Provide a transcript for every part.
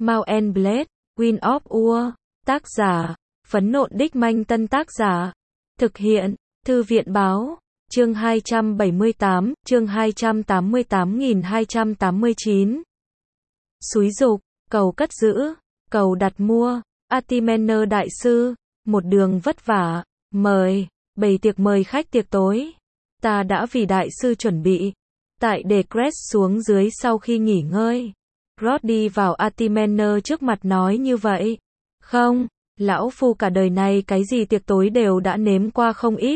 Mount and Blade, Wind of War. Tác giả, Phấn Nộn Đích Manh. Tân tác giả, thực hiện, Thư viện Báo. Chương 278, chương 288.289. Xúi giục, cầu cất giữ, cầu đặt mua. Atimener đại sư, một đường vất vả, mời, bày tiệc mời khách tiệc tối. Ta đã vì đại sư chuẩn bị. Tại đề Crest xuống dưới sau khi nghỉ ngơi. Rod đi vào Atimener trước mặt nói như vậy. Không, lão phu cả đời này cái gì tiệc tối đều đã nếm qua không ít.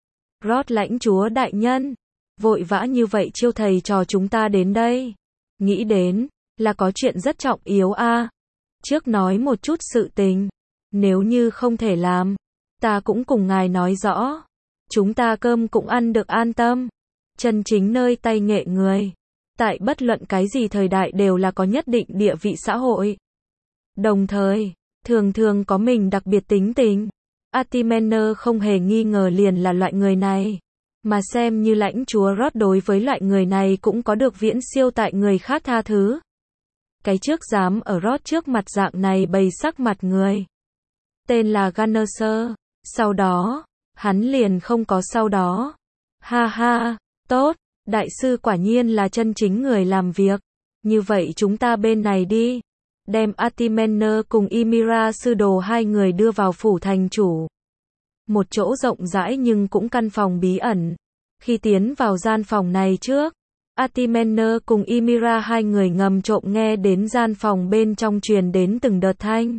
Rod lãnh chúa đại nhân, vội vã như vậy chiêu thầy trò chúng ta đến đây. Nghĩ đến, là có chuyện rất trọng yếu a. Trước nói một chút sự tình. Nếu như không thể làm, ta cũng cùng ngài nói rõ. Chúng ta cơm cũng ăn được an tâm. Chân chính nơi tay nghệ người. Tại bất luận cái gì thời đại đều là có nhất định địa vị xã hội. Đồng thời, thường thường có mình đặc biệt tính tình. Atimener không hề nghi ngờ liền là loại người này. Mà xem như lãnh chúa Rod đối với loại người này cũng có được viễn siêu tại người khác tha thứ. Cái trước dám ở Rod trước mặt dạng này bày sắc mặt người. Tên là Gunnerser. Sau đó, hắn liền không có sau đó. Ha ha, tốt, đại sư quả nhiên là chân chính người làm việc. Như vậy chúng ta bên này đi. Đem Atimener cùng Ymira sư đồ hai người đưa vào phủ thành chủ. Một chỗ rộng rãi nhưng cũng căn phòng bí ẩn. Khi tiến vào gian phòng này trước, Atimener cùng Ymira hai người ngầm trộm nghe đến gian phòng bên trong truyền đến từng đợt thanh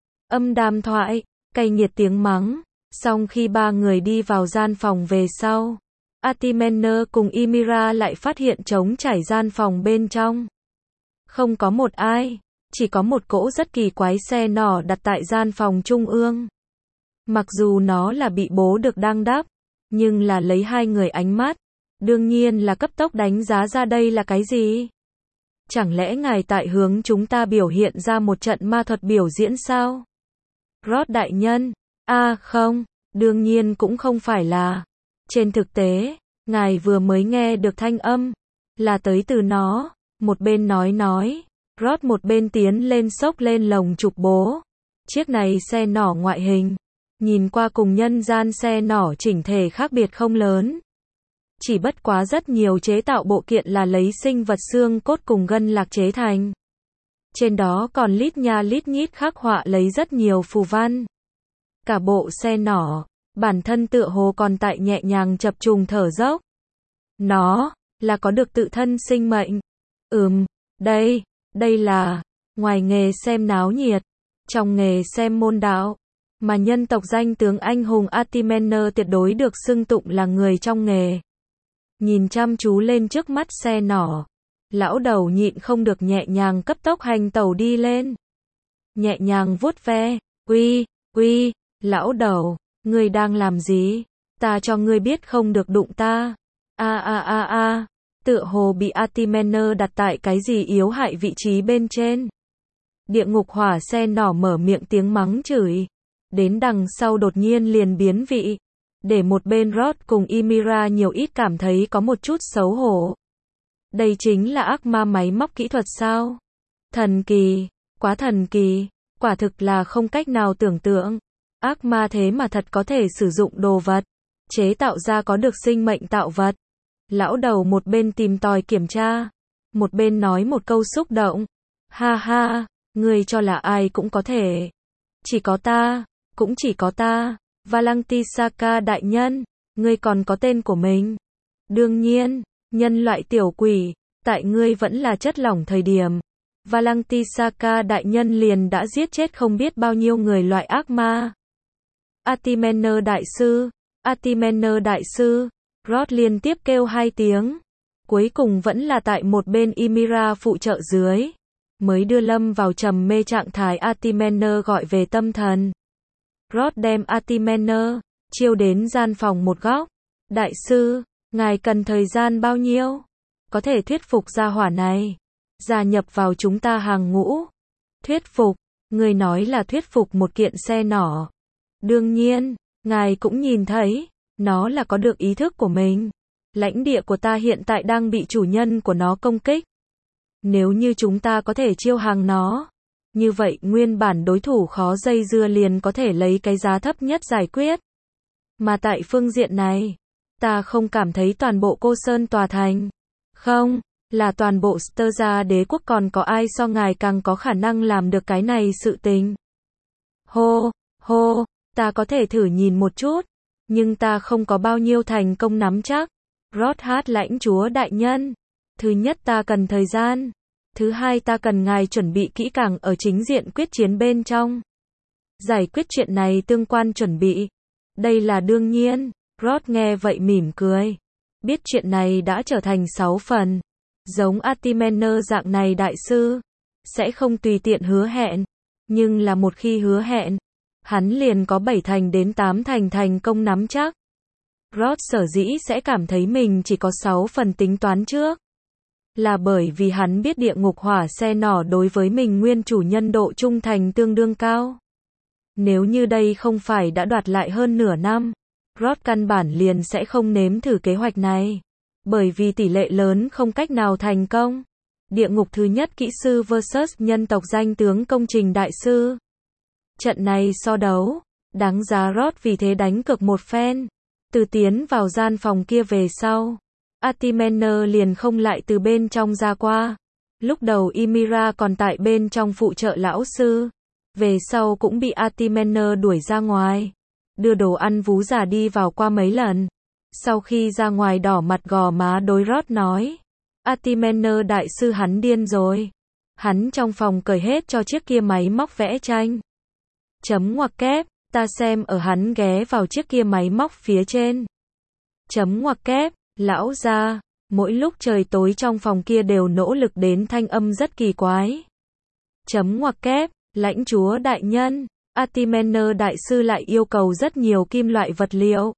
âm đàm thoại, cay nghiệt tiếng mắng. Xong khi ba người đi vào gian phòng về sau, Atimener cùng Ymira lại phát hiện trống trải gian phòng bên trong. Không có một ai, chỉ có một cỗ rất kỳ quái xe nỏ đặt tại gian phòng trung ương. Mặc dù nó là bị bố được đăng đắp, nhưng là lấy hai người ánh mắt, đương nhiên là cấp tốc đánh giá ra đây là cái gì. Chẳng lẽ ngài tại hướng chúng ta biểu hiện ra một trận ma thuật biểu diễn sao? Rod đại nhân, không, đương nhiên cũng không phải là. Trên thực tế, ngài vừa mới nghe được thanh âm, là tới từ nó. Một bên nói, Rod một bên tiến lên xốc lên lồng trục bố. Chiếc này xe nỏ ngoại hình, nhìn qua cùng nhân gian xe nỏ chỉnh thể khác biệt không lớn. Chỉ bất quá rất nhiều chế tạo bộ kiện là lấy sinh vật xương cốt cùng gân lạc chế thành. Trên đó còn lít nha lít nhít khắc họa lấy rất nhiều phù văn. Cả bộ xe nỏ, bản thân tựa hồ còn tại nhẹ nhàng chập trùng thở dốc. Nó, là có được tự thân sinh mệnh. Đây là, ngoài nghề xem náo nhiệt, trong nghề xem môn đạo, mà nhân tộc danh tướng anh hùng Atimener tuyệt đối được xưng tụng là người trong nghề. Nhìn chăm chú lên trước mắt xe nỏ, lão đầu nhịn không được nhẹ nhàng cấp tốc hành tẩu đi lên. Nhẹ nhàng vuốt ve, uy, lão đầu, ngươi đang làm gì? Ta cho ngươi biết không được đụng ta. Tựa hồ bị Atimener đặt tại cái gì yếu hại vị trí bên trên. Địa ngục hỏa xe nỏ mở miệng tiếng mắng chửi. Đến đằng sau đột nhiên liền biến vị. Để một bên Rod cùng Ymira nhiều ít cảm thấy có một chút xấu hổ. Đây chính là ác ma máy móc kỹ thuật sao? Thần kỳ, quá thần kỳ, quả thực là không cách nào tưởng tượng. Ác ma thế mà thật có thể sử dụng đồ vật, chế tạo ra có được sinh mệnh tạo vật. Lão đầu một bên tìm tòi kiểm tra, một bên nói một câu xúc động. Ha ha, ngươi cho là ai cũng có thể. Chỉ có ta, cũng chỉ có ta. Valantisaka đại nhân, ngươi còn có tên của mình. Đương nhiên, nhân loại tiểu quỷ, tại ngươi vẫn là chất lỏng thời điểm. Valantisaka đại nhân liền đã giết chết không biết bao nhiêu người loại ác ma. Atimener đại sư, Rod liên tiếp kêu hai tiếng. Cuối cùng vẫn là tại một bên Ymira phụ trợ dưới, mới đưa lâm vào trầm mê trạng thái Atimener gọi về tâm thần. Rod đem Atimener chiêu đến gian phòng một góc. Đại sư, ngài cần thời gian bao nhiêu? Có thể thuyết phục gia hỏa này gia nhập vào chúng ta hàng ngũ. Thuyết phục, người nói là thuyết phục một kiện xe nỏ. Đương nhiên, ngài cũng nhìn thấy, nó là có được ý thức của mình. Lãnh địa của ta hiện tại đang bị chủ nhân của nó công kích. Nếu như chúng ta có thể chiêu hàng nó, Như vậy nguyên bản đối thủ khó dây dưa liền có thể lấy cái giá thấp nhất giải quyết. Mà tại phương diện này, ta không cảm thấy toàn bộ Cô Sơn tòa thành. Không, là toàn bộ Sterza đế quốc còn có ai so ngài càng có khả năng làm được cái này sự tình. Hô, hô, ta có thể thử nhìn một chút, nhưng ta không có bao nhiêu thành công nắm chắc. Rod lãnh chúa đại nhân. Thứ nhất ta cần thời gian. Thứ hai ta cần ngài chuẩn bị kỹ càng ở chính diện quyết chiến bên trong. Giải quyết chuyện này tương quan chuẩn bị. Đây là đương nhiên. Rod nghe vậy mỉm cười. Biết chuyện này đã trở thành 6 phần. Giống Atimener dạng này đại sư. Sẽ không tùy tiện hứa hẹn. Nhưng là một khi hứa hẹn, hắn liền có 7 thành đến 8 thành thành công nắm chắc. Rod sở dĩ sẽ cảm thấy mình chỉ có 6 phần tính toán trước. Là bởi vì hắn biết địa ngục hỏa xe nỏ đối với mình nguyên chủ nhân độ trung thành tương đương cao. Nếu như đây không phải đã đoạt lại hơn nửa năm, Rod căn bản liền sẽ không nếm thử kế hoạch này. Bởi vì tỷ lệ lớn không cách nào thành công. Địa ngục thứ nhất kỹ sư vs nhân tộc danh tướng công trình đại sư. Trận này so đấu, đáng giá Rod vì thế đánh cược một phen. Từ tiến vào gian phòng kia về sau, Atimener liền không lại từ bên trong ra qua. Lúc đầu Ymira còn tại bên trong phụ trợ lão sư. Về sau cũng bị Atimener đuổi ra ngoài. Đưa đồ ăn vú già đi vào qua mấy lần. Sau khi ra ngoài đỏ mặt gò má đối Rod nói. Atimener đại sư hắn điên rồi. Hắn trong phòng cởi hết cho chiếc kia máy móc vẽ tranh. Chấm ngoặc kép, ta xem ở hắn ghé vào chiếc kia máy móc phía trên. Chấm ngoặc kép, lão gia, mỗi lúc trời tối trong phòng kia đều nỗ lực đến thanh âm rất kỳ quái. Chấm ngoặc kép, lãnh chúa đại nhân, Atimener đại sư lại yêu cầu rất nhiều kim loại vật liệu.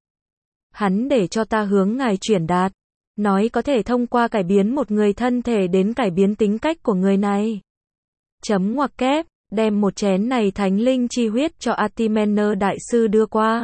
Hắn để cho ta hướng ngài chuyển đạt. Nói có thể thông qua cải biến một người thân thể đến cải biến tính cách của người này. Chấm ngoặc kép, đem một chén này thánh linh chi huyết cho Atimener đại sư đưa qua.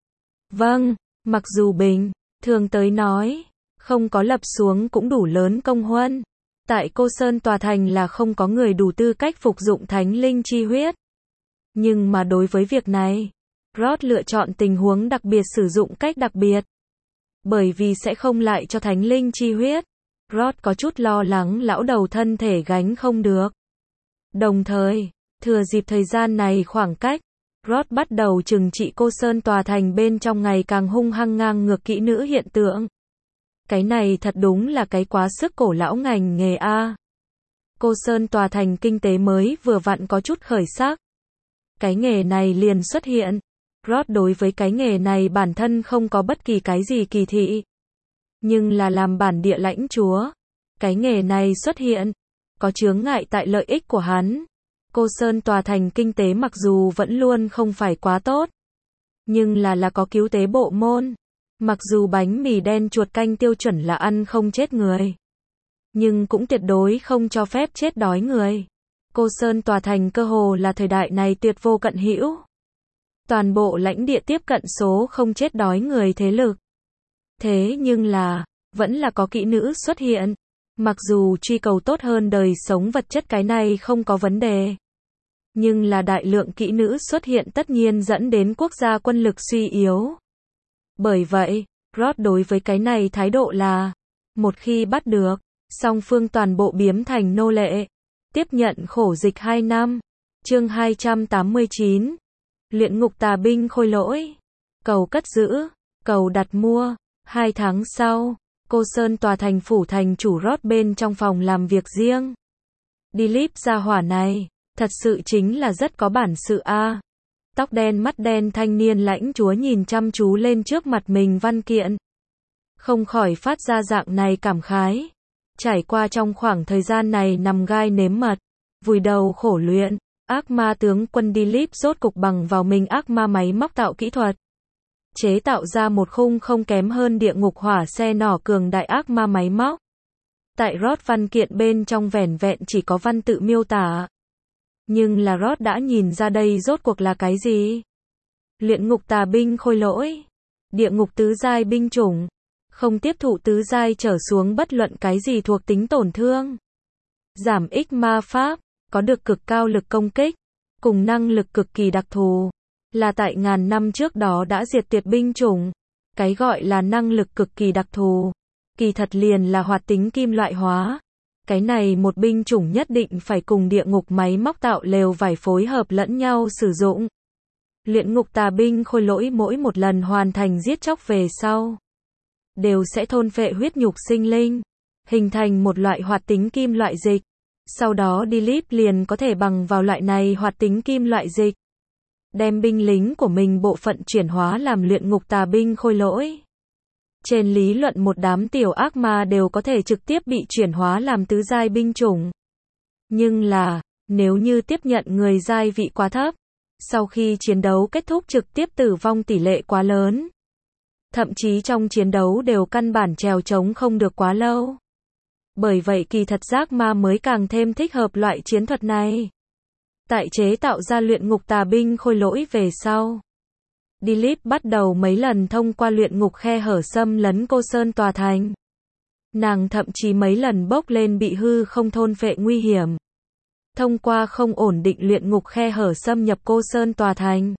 Vâng, mặc dù bình thường tới nói, không có lập xuống cũng đủ lớn công huân. Tại Cô Sơn tòa thành là không có người đủ tư cách phục dụng thánh linh chi huyết. Nhưng mà đối với việc này, Rod lựa chọn tình huống đặc biệt sử dụng cách đặc biệt. Bởi vì sẽ không lại cho thánh linh chi huyết. Rod có chút lo lắng lão đầu thân thể gánh không được. Đồng thời, thừa dịp thời gian này khoảng cách, Rod bắt đầu trừng trị Cô Sơn tòa thành bên trong ngày càng hung hăng ngang ngược kỹ nữ hiện tượng. Cái này thật đúng là cái quá sức cổ lão ngành nghề A. Cô Sơn tòa thành kinh tế mới vừa vặn có chút khởi sắc. Cái nghề này liền xuất hiện. Rod đối với cái nghề này bản thân không có bất kỳ cái gì kỳ thị. Nhưng là làm bản địa lãnh chúa. Cái nghề này xuất hiện. Có chướng ngại tại lợi ích của hắn. Cô Sơn tòa thành kinh tế mặc dù vẫn luôn không phải quá tốt. Nhưng là có cứu tế bộ môn. Mặc dù bánh mì đen chuột canh tiêu chuẩn là ăn không chết người. Nhưng cũng tuyệt đối không cho phép chết đói người. Cô Sơn tòa thành cơ hồ là thời đại này tuyệt vô cận hữu. Toàn bộ lãnh địa tiếp cận số không chết đói người thế lực. Thế nhưng là, vẫn là có kỹ nữ xuất hiện. Mặc dù truy cầu tốt hơn đời sống vật chất cái này không có vấn đề. Nhưng là đại lượng kỹ nữ xuất hiện tất nhiên dẫn đến quốc gia quân lực suy yếu. Bởi vậy, Rod đối với cái này thái độ là, một khi bắt được, song phương toàn bộ biếm thành nô lệ. Tiếp nhận khổ dịch 2 năm. Chương 289. Luyện ngục tà binh khôi lỗi. Cầu cất giữ, cầu đặt mua. 2 tháng sau, Cô Sơn tòa thành phủ thành chủ Rod bên trong phòng làm việc riêng. Dilip gia hỏa này, thật sự chính là rất có bản sự a. Tóc đen mắt đen thanh niên lãnh chúa nhìn chăm chú lên trước mặt mình văn kiện. Không khỏi phát ra dạng này cảm khái. Trải qua trong khoảng thời gian này nằm gai nếm mật, vùi đầu khổ luyện, ác ma tướng quân Dilip rốt cục bằng vào mình ác ma máy móc tạo kỹ thuật. Chế tạo ra một khung không kém hơn địa ngục hỏa xe nỏ cường đại ác ma máy móc. Tại Rod văn kiện bên trong vẻn vẹn chỉ có văn tự miêu tả. Nhưng là Rod đã nhìn ra đây rốt cuộc là cái gì? Luyện ngục tà binh khôi lỗi. Địa ngục tứ giai binh chủng. Không tiếp thụ tứ giai trở xuống bất luận cái gì thuộc tính tổn thương. Giảm ích ma pháp. có được cực cao lực công kích, cùng năng lực cực kỳ đặc thù, là tại ngàn năm trước đó đã diệt tuyệt binh chủng. Cái gọi là năng lực cực kỳ đặc thù, kỳ thật liền là hoạt tính kim loại hóa. Cái này một binh chủng nhất định phải cùng địa ngục máy móc tạo lều vải phối hợp lẫn nhau sử dụng. Luyện ngục tà binh khôi lỗi mỗi một lần hoàn thành giết chóc về sau, đều sẽ thôn phệ huyết nhục sinh linh, hình thành một loại hoạt tính kim loại dịch. Sau đó Dilip liền có thể bằng vào loại này hoạt tính kim loại dịch, đem binh lính của mình bộ phận chuyển hóa làm luyện ngục tà binh khôi lỗi. Trên lý luận một đám tiểu ác ma đều có thể trực tiếp bị chuyển hóa làm tứ giai binh chủng. Nhưng là, nếu như tiếp nhận người giai vị quá thấp, sau khi chiến đấu kết thúc trực tiếp tử vong tỷ lệ quá lớn. Thậm chí trong chiến đấu đều căn bản trèo trống không được quá lâu. Bởi vậy kỳ thật giác ma mới càng thêm thích hợp loại chiến thuật này. Tại chế tạo ra luyện ngục tà binh khôi lỗi về sau, Dilip bắt đầu mấy lần thông qua luyện ngục khe hở xâm lấn Cô Sơn tòa thành. Nàng thậm chí mấy lần bốc lên bị hư không thôn phệ nguy hiểm. Thông qua không ổn định luyện ngục khe hở xâm nhập Cô Sơn tòa thành,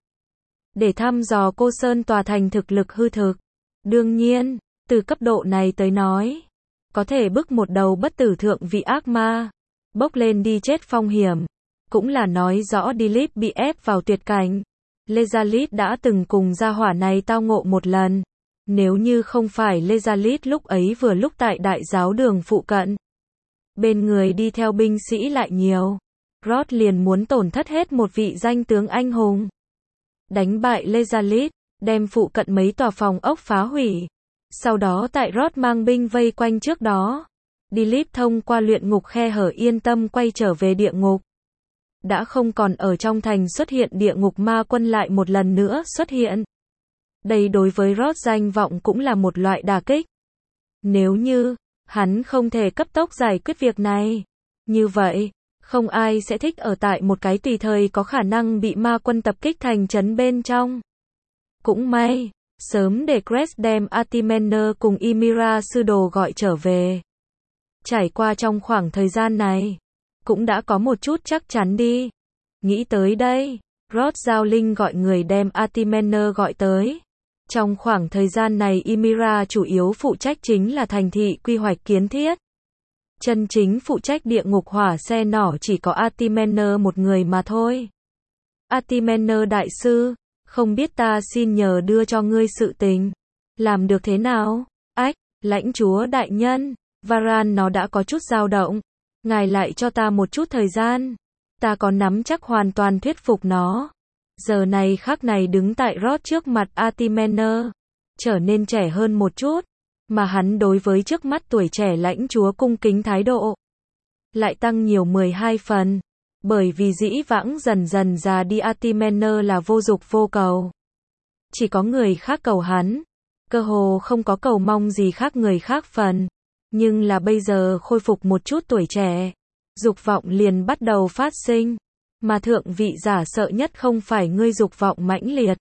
để thăm dò Cô Sơn tòa thành thực lực hư thực. Đương nhiên, từ cấp độ này tới nói, có thể bức một đầu bất tử thượng vị ác ma bốc lên đi chết phong hiểm, cũng là nói rõ Dilip bị ép vào tuyệt cảnh. Lezalit đã từng cùng gia hỏa này tao ngộ một lần. Nếu như không phải Lezalit lúc ấy vừa lúc tại đại giáo đường phụ cận, bên người đi theo binh sĩ lại nhiều, Rod liền muốn tổn thất hết một vị danh tướng anh hùng. Đánh bại Lezalit, đem phụ cận mấy tòa phòng ốc phá hủy. Sau đó tại Rod mang binh vây quanh trước đó, Dilip thông qua luyện ngục khe hở yên tâm quay trở về địa ngục. Đã không còn ở trong thành xuất hiện địa ngục ma quân lại một lần nữa xuất hiện. Đây đối với Rod danh vọng cũng là một loại đả kích. Nếu như hắn không thể cấp tốc giải quyết việc này, như vậy, không ai sẽ thích ở tại một cái tùy thời có khả năng bị ma quân tập kích thành trấn bên trong. Cũng may, sớm để Crest đem Artimener cùng Ymira sư đồ gọi trở về. Trải qua trong khoảng thời gian này, cũng đã có một chút chắc chắn đi. Nghĩ tới đây, Rod giao linh gọi người đem Artimener gọi tới. Trong khoảng thời gian này Ymira chủ yếu phụ trách chính là thành thị quy hoạch kiến thiết. Chân chính phụ trách địa ngục hỏa xe nỏ chỉ có Artimener một người mà thôi. Artimener đại sư, không biết ta xin nhờ đưa cho ngươi sự tình. Làm được thế nào? Ách, lãnh chúa đại nhân, Varan nó đã có chút dao động. Ngài lại cho ta một chút thời gian. Ta có nắm chắc hoàn toàn thuyết phục nó. Giờ này khắc này đứng tại Rod trước mặt Artimener, trở nên trẻ hơn một chút, mà hắn đối với trước mắt tuổi trẻ lãnh chúa cung kính thái độ lại tăng nhiều 12 phần, bởi vì dĩ vãng dần dần già đi Artimener là vô dục vô cầu. Chỉ có người khác cầu hắn, cơ hồ không có cầu mong gì khác người khác phần, nhưng là bây giờ khôi phục một chút tuổi trẻ, dục vọng liền bắt đầu phát sinh. Mà thượng vị giả sợ nhất không phải ngươi dục vọng mãnh liệt,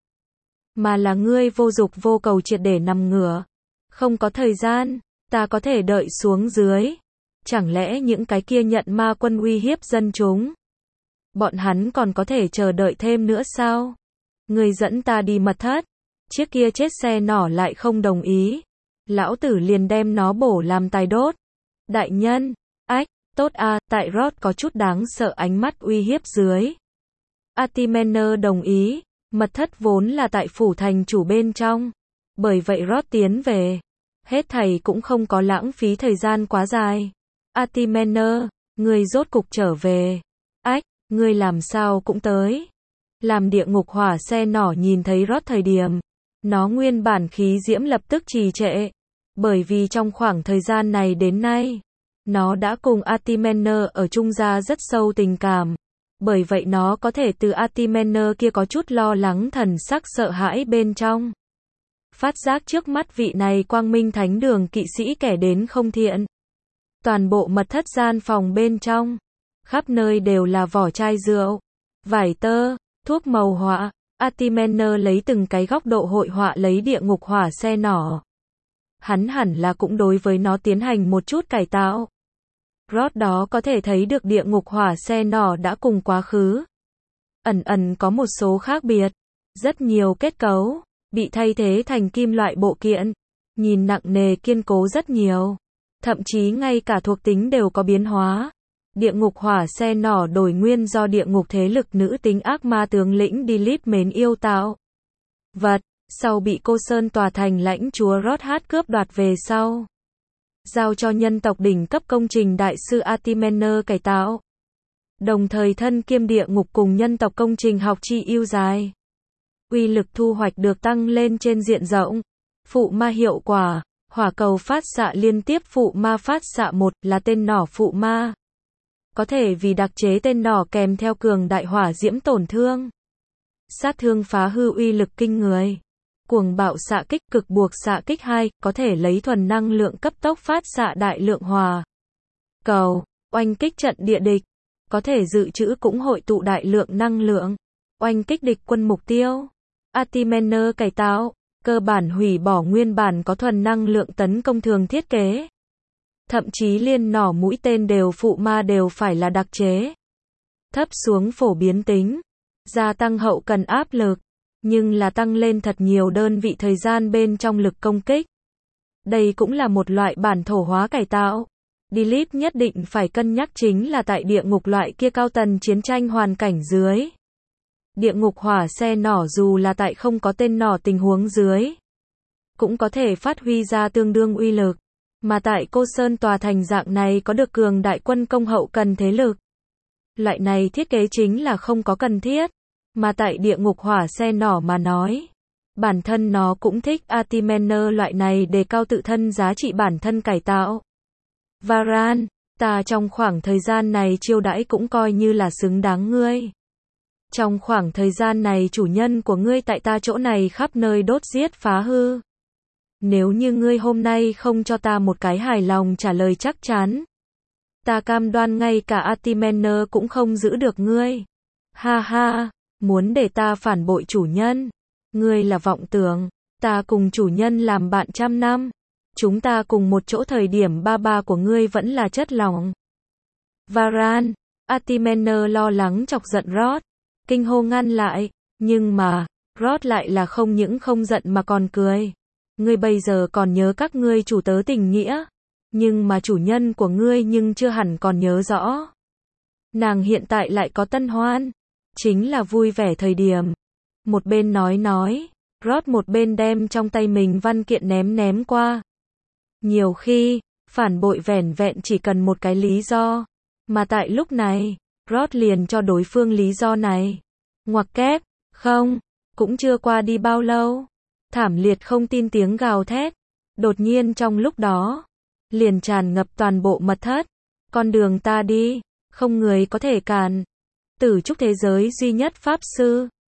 mà là ngươi vô dục vô cầu triệt để nằm ngửa. Không có thời gian, ta có thể đợi xuống dưới. Chẳng lẽ những cái kia nhận ma quân uy hiếp dân chúng, bọn hắn còn có thể chờ đợi thêm nữa sao? Ngươi dẫn ta đi mật thất, chiếc kia chết xe nỏ lại không đồng ý. Lão tử liền đem nó bổ làm tài đốt. Đại nhân, ách. Tốt à, tại Rod có chút đáng sợ ánh mắt uy hiếp dưới. Artimener đồng ý, mật thất vốn là tại phủ thành chủ bên trong. Bởi vậy Rod tiến về. Hết thầy cũng không có lãng phí thời gian quá dài. Artimener, ngươi rốt cục trở về. Ách, ngươi làm sao cũng tới. Làm địa ngục hỏa xe nỏ nhìn thấy Rod thời điểm, nó nguyên bản khí diễm lập tức trì trệ. Bởi vì trong khoảng thời gian này đến nay, nó đã cùng Artimener ở chung ra rất sâu tình cảm. Bởi vậy nó có thể từ Artimener kia có chút lo lắng thần sắc sợ hãi bên trong. Phát giác trước mắt vị này quang minh thánh đường kỵ sĩ kẻ đến không thiện. Toàn bộ mật thất gian phòng bên trong, khắp nơi đều là vỏ chai rượu, vải tơ, thuốc màu họa. Artimener lấy từng cái góc độ hội họa lấy địa ngục hỏa xe nỏ. Hắn hẳn là cũng đối với nó tiến hành một chút cải tạo. Rod đó có thể thấy được địa ngục hỏa xe nỏ đã cùng quá khứ. Ẩn ẩn có một số khác biệt. Rất nhiều kết cấu bị thay thế thành kim loại bộ kiện, nhìn nặng nề kiên cố rất nhiều. Thậm chí ngay cả thuộc tính đều có biến hóa. Địa ngục hỏa xe nỏ đổi nguyên do địa ngục thế lực nữ tính ác ma tướng lĩnh Lilith mến yêu tạo. Vật, sau bị cô Sơn tòa thành lãnh chúa Rod cướp đoạt về sau. Giao cho nhân tộc đỉnh cấp công trình đại sư Artimener cải tạo. Đồng thời thân kiêm địa ngục cùng nhân tộc công trình học chi yêu dài. Uy lực thu hoạch được tăng lên trên diện rộng. Phụ ma hiệu quả, hỏa cầu phát xạ liên tiếp phụ ma phát xạ 1 là tên nỏ phụ ma. Có thể vì đặc chế tên nỏ kèm theo cường đại hỏa diễm tổn thương. Sát thương phá hư uy lực kinh người. Cuồng bạo xạ kích cực buộc xạ kích 2, có thể lấy thuần năng lượng cấp tốc phát xạ đại lượng hỏa cầu, oanh kích trận địa địch. Có thể dự trữ cũng hội tụ đại lượng năng lượng. Oanh kích địch quân mục tiêu. Artimener cải tạo, cơ bản hủy bỏ nguyên bản có thuần năng lượng tấn công thường thiết kế. Thậm chí liên nỏ mũi tên đều phụ ma đều phải là đặc chế. Thấp xuống phổ biến tính. Gia tăng hậu cần áp lực. Nhưng là tăng lên thật nhiều đơn vị thời gian bên trong lực công kích. Đây cũng là một loại bản thổ hóa cải tạo. Lilith nhất định phải cân nhắc chính là tại địa ngục loại kia cao tần chiến tranh hoàn cảnh dưới. Địa ngục hỏa xe nỏ dù là tại không có tên nỏ tình huống dưới, cũng có thể phát huy ra tương đương uy lực. Mà tại cô Sơn tòa thành dạng này có được cường đại quân công hậu cần thế lực. Loại này thiết kế chính là không có cần thiết. Mà tại địa ngục hỏa xe nỏ mà nói, bản thân nó cũng thích Artimener loại này đề cao tự thân giá trị bản thân cải tạo. Varan, ta trong khoảng thời gian này chiêu đãi cũng coi như là xứng đáng ngươi. Trong khoảng thời gian này chủ nhân của ngươi tại ta chỗ này khắp nơi đốt giết phá hư. Nếu như ngươi hôm nay không cho ta một cái hài lòng trả lời chắc chắn, ta cam đoan ngay cả Artimener cũng không giữ được ngươi. Ha ha, muốn để ta phản bội chủ nhân. Ngươi là vọng tưởng, ta cùng chủ nhân làm bạn trăm năm. Chúng ta cùng một chỗ thời điểm ba của ngươi vẫn là chất lỏng. Varan, Artimener lo lắng chọc giận Rod, kinh hô ngăn lại, nhưng mà, Rod lại là không những không giận mà còn cười. Ngươi bây giờ còn nhớ các ngươi chủ tớ tình nghĩa, nhưng mà chủ nhân của ngươi nhưng chưa hẳn còn nhớ rõ. Nàng hiện tại lại có tân hoan, chính là vui vẻ thời điểm. Một bên nói, Rod một bên đem trong tay mình văn kiện ném qua. Nhiều khi, phản bội vẻn vẹn chỉ cần một cái lý do, mà tại lúc này, Rod liền cho đối phương lý do này. Ngoặc kép, không, cũng chưa qua đi bao lâu. Thảm liệt không tin tiếng gào thét. Đột nhiên trong lúc đó, liền tràn ngập toàn bộ mật thất. Con đường ta đi, không người có thể cản. Tử trúc thế giới duy nhất pháp sư,